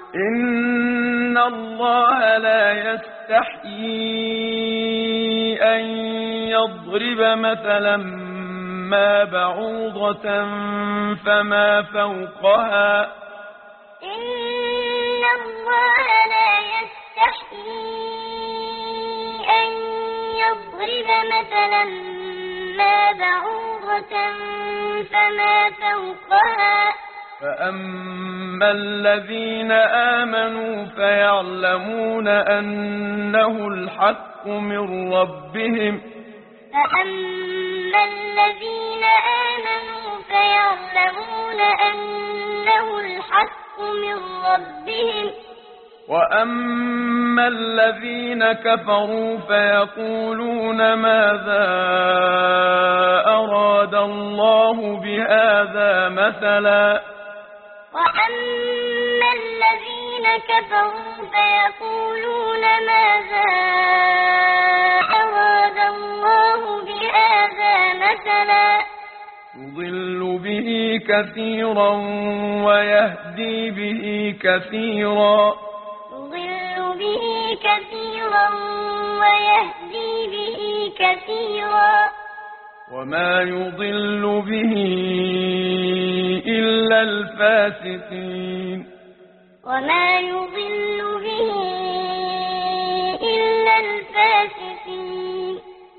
إن الله لا يستحيي أن يضرب مثلا ما بعوضة فما فوقها إن الله لا يستحيي أن يضرب مثلا ما بعوضة فما فوقها فأما الذين آمنوا فيعلمون أنه الحق من ربهم فأما الذين آمنوا فيعلمون أنه الحق من ربهم وأما الذين كفروا فيقولون ماذا أراد الله بهذا مثلا وأما الذين كفروا فيقولون ماذا أراد الله بهذا مثلا يضل به كثيرا ويهدي به كثيرا يضل به كثيرا ويهدي به كثيرا وما يضل به إلا الفاسقين وما يضل به إلا الفاسقين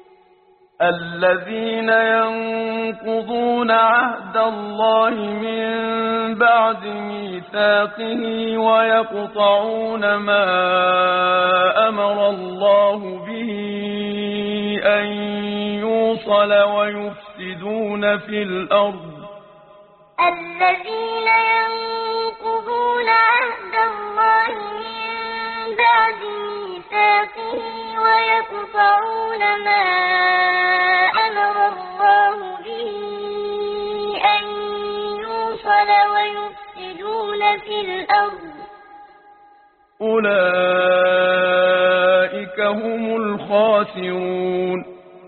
الذين ينقضون عهد الله من بعد ميثاقه ويقطعون ما أمر الله به أن يوصل ويفسدون في الأرض الذين ينقضون عهد الله من بعد ميثاقه ويقطعون ما أمر الله به أن يوصل ويفسدون في الأرض أولئك هم الخاسرون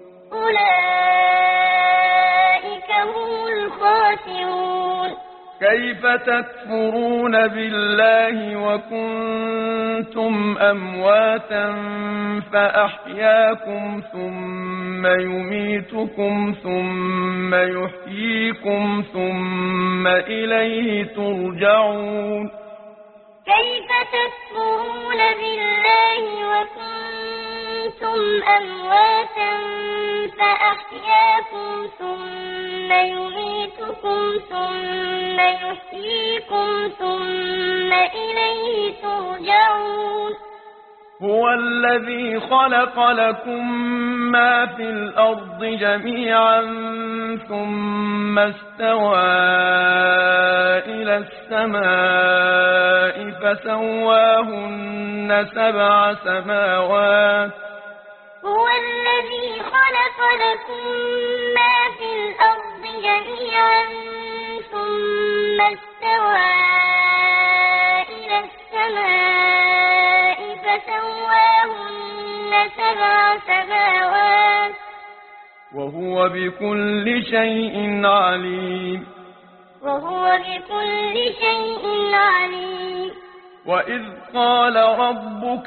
أولئك هم الخاسرون كيف تكفرون بالله وكنتم أمواتا فأحياكم ثم يميتكم ثم يحييكم ثم إليه ترجعون كيف تكفرون بالله وكنتم أمواتا فأحياكم ثم يميتكم ثم يحييكم ثم إليه ترجعون هو الذي خلق لكم ما في الأرض جميعا ثم استوى إلى السماء فسواهن سبع سماوات هو الذي خلق لكم ما في الأرض جميعا ثم استوى إلى السماء فسواهن سبع سماوات وهو بكل شيء عليم وهو بكل شيء عليم وإذ قال ربك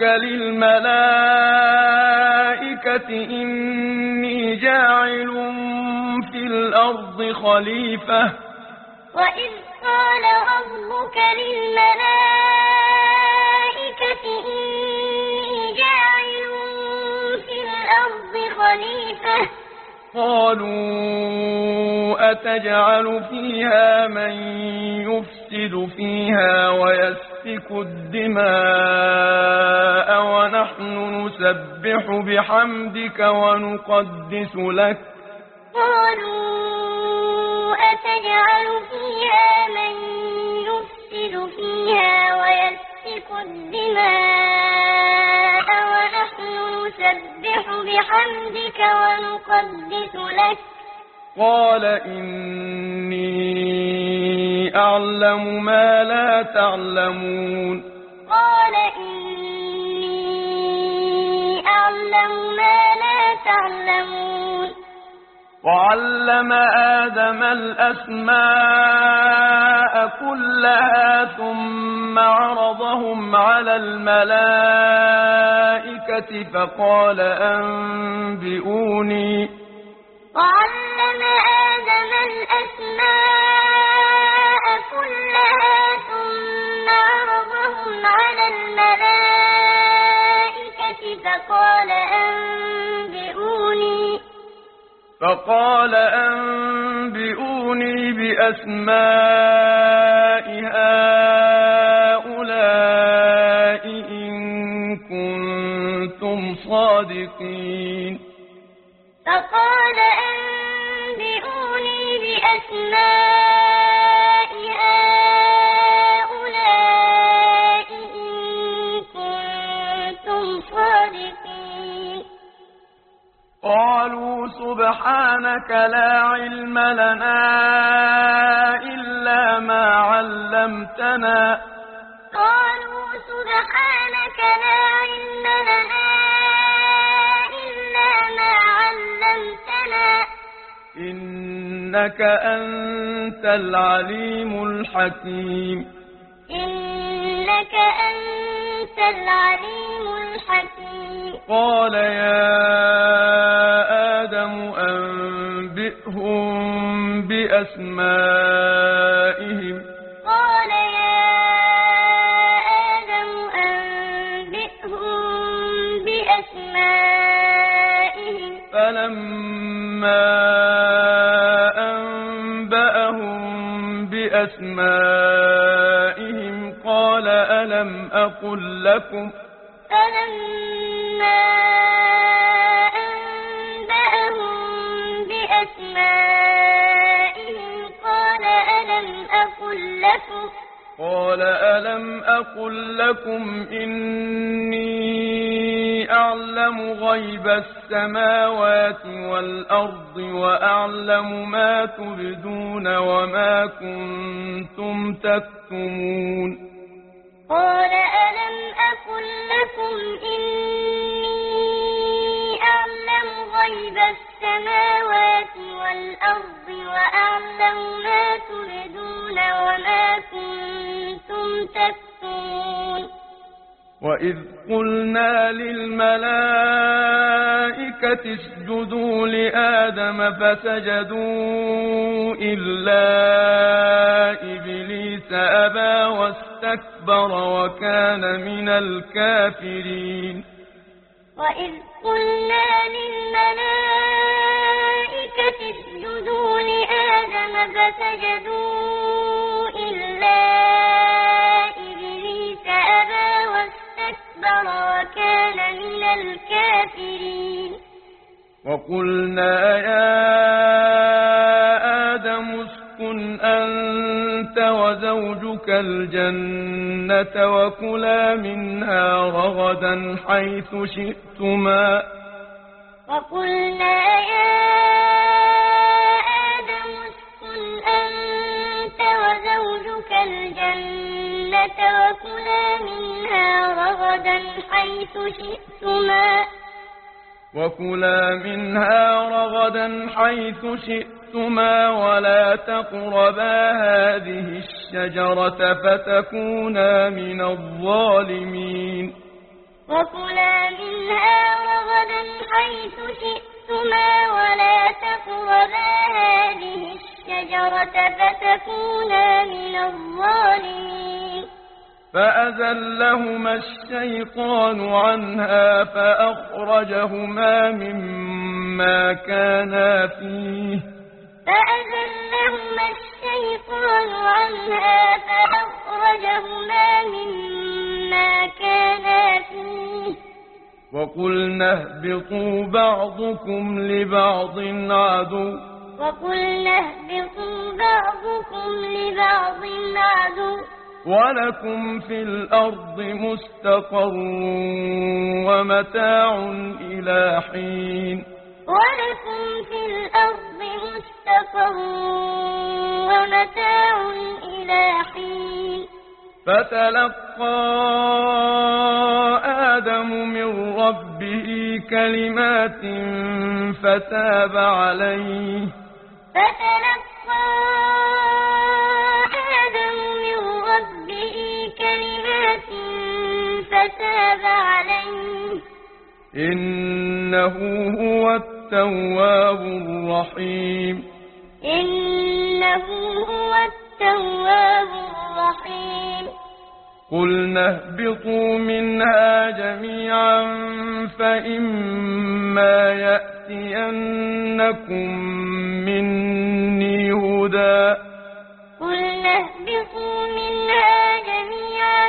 للملائكة إني جاعل في الأرض خليفة وإذ قال ربك للملائكة إني جاعل في الأرض خليفة قالوا أتجعل فيها من يفسد فيها ويسفك الدماء ونحن نسبح بحمدك ونقدس لك قالوا أتجعل فيها من يفسد فيها ويسفك الدماء ونحن نسبح بحمدك ونقدس لك قال إني أعلم ما لا تعلمون قال إني أعلم ما لا تعلمون وعلم آدم الأسماء كلها ثم عرضهم على الملائكة فقال أنبئوني وعلم آدم الأسماء كلها ثم عرضهم على الملائكة فقال أنبئوني بأسماء هؤلاء إن كنتم صادقين فقال أنبئوني بأسماء هؤلاء إن كنتم صادقين قالوا سبحانك لا علم لنا إلا ما علمتنا قالوا سبحانك لا علم لنا إلا ما علمتنا إنك أنت العليم الحكيم إنك أنت العليم الحكيم قال يا آدم أنبئهم بأسمائهم قال يا آدم أنبئهم بأسمائهم فلما أنبأهم بأسمائهم قال ألم أقل لكم فلما أنبأهم بأسمائهم قال ألم أقل لكم إني أعلم غيب السماوات والأرض وأعلم ما تبدون وما كنتم تكتمون قال ألم أقل لكم إني أعلم غيب السماوات والأرض وأعلم ما تبدون وما كنتم تكتمون وإذ قلنا للملائكة اسجدوا لآدم فسجدوا إلا إبليس أبى واستكبر وكان من الكافرين وإذ قلنا للملائكة اسجدوا لآدم فسجدوا إلا إبليس أبى واستكبر وكان من الكافرين وقلنا يا آدم اسكن أنت وزوجك الجنة وكلا منها رغدا حيث شئتما وقلنا يا آدم اسكن أنت وزوجك الجنة وكلا منها رغدا حيث شئتما ولا تقربا هذه الشجرة فتكونا من الظالمين وكلا منها رغدا حيث شئتما ولا تقربا هذه الشجرة فتكونا من الظالمين فأزلهما الشيطان عنها فأخرجهما مما كانا فيه فأزلهما الشيطان عنها فأخرجهما مما كانا فيه وقلنا اهبطوا بعضكم لبعض عدو ولكم في الأرض مستقر ومتاع إلى حين فتلقى آدم من ربه كلمات فتاب عليه فتلقى آدم من ربه كلمات فتاب عليه إنه هو التواب الرحيم إنه هو التواب الرحيم قلنا اهبطوا منها جميعا فإما يأتينكم مني هدى قلنا اهبطوا منها جميعا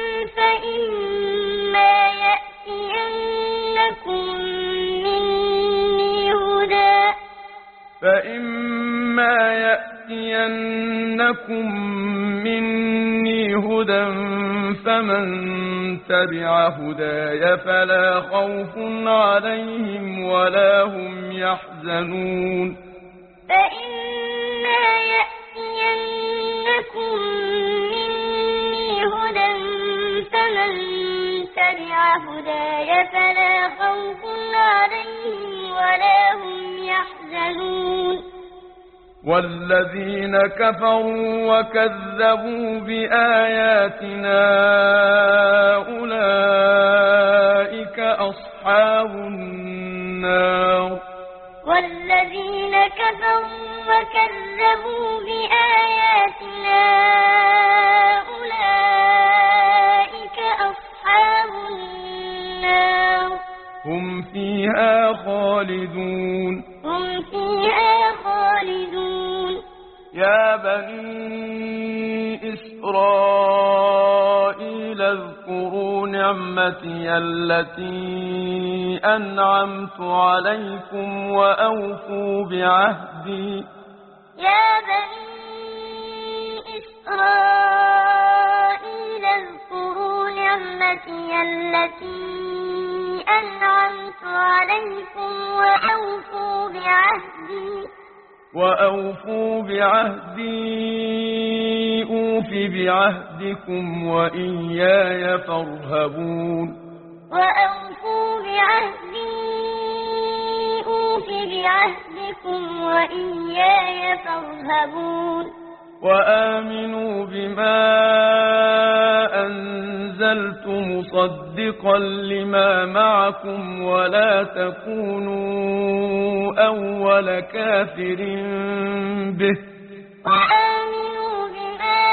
فإما يأتينكم مني هدى فمن تبع هداي فلا خوف عليهم ولا هم يحزنون فإما يأتينكم مني هدى فمن تبع هداي فلا خوف عليهم ولا هم يحزنون والذين كفروا وكذبوا بآياتنا أولئك أصحاب النار والذين كفروا وكذبوا بآياتنا أولئك أصحاب النار هم فيها خالدون هم فيها خالدون يا بني إسرائيل اذكروا نعمتي التي أنعمت عليكم وأوفوا بعهدي يا بني إسرائيل اذكروا نعمتي التي أنعمت عليكم وأوفوا بعهدي أوف بعهدكم وإياي فارهبون وأوفوا بعهدي أوف بعهدكم وإياي فارهبون وآمنوا بما أنزلت مصدقا لما معكم ولا تكونوا أول كافر به وآمنوا بما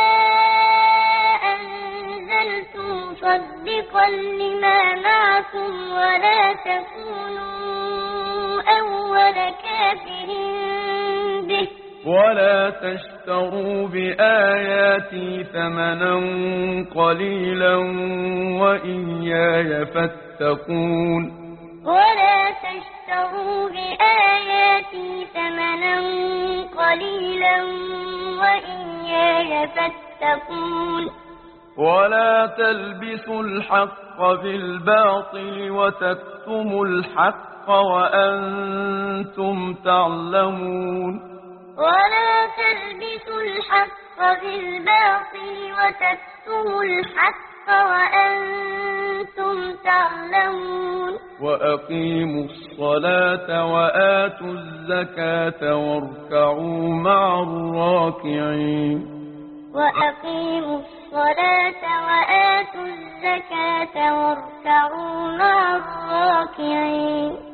أنزلت مصدقا لما معكم ولا تكونوا أول كافر به ولا تشتروا بآياتي ثمنا قليلا وإياي فاتقون ولا تشتروا بآياتي ثمنا قليلا وإياي فاتقون ولا تلبسوا الحق بالباطل وتكتموا الحق وأنتم تعلمون ولا تلبسوا الحق بالباطل وتكتموا الحق وأنتم تعلمون وأقيموا الصلاة وآتوا الزكاة واركعوا مع الراكعين وأقيموا الصلاة وآتوا الزكاة واركعوا مع الراكعين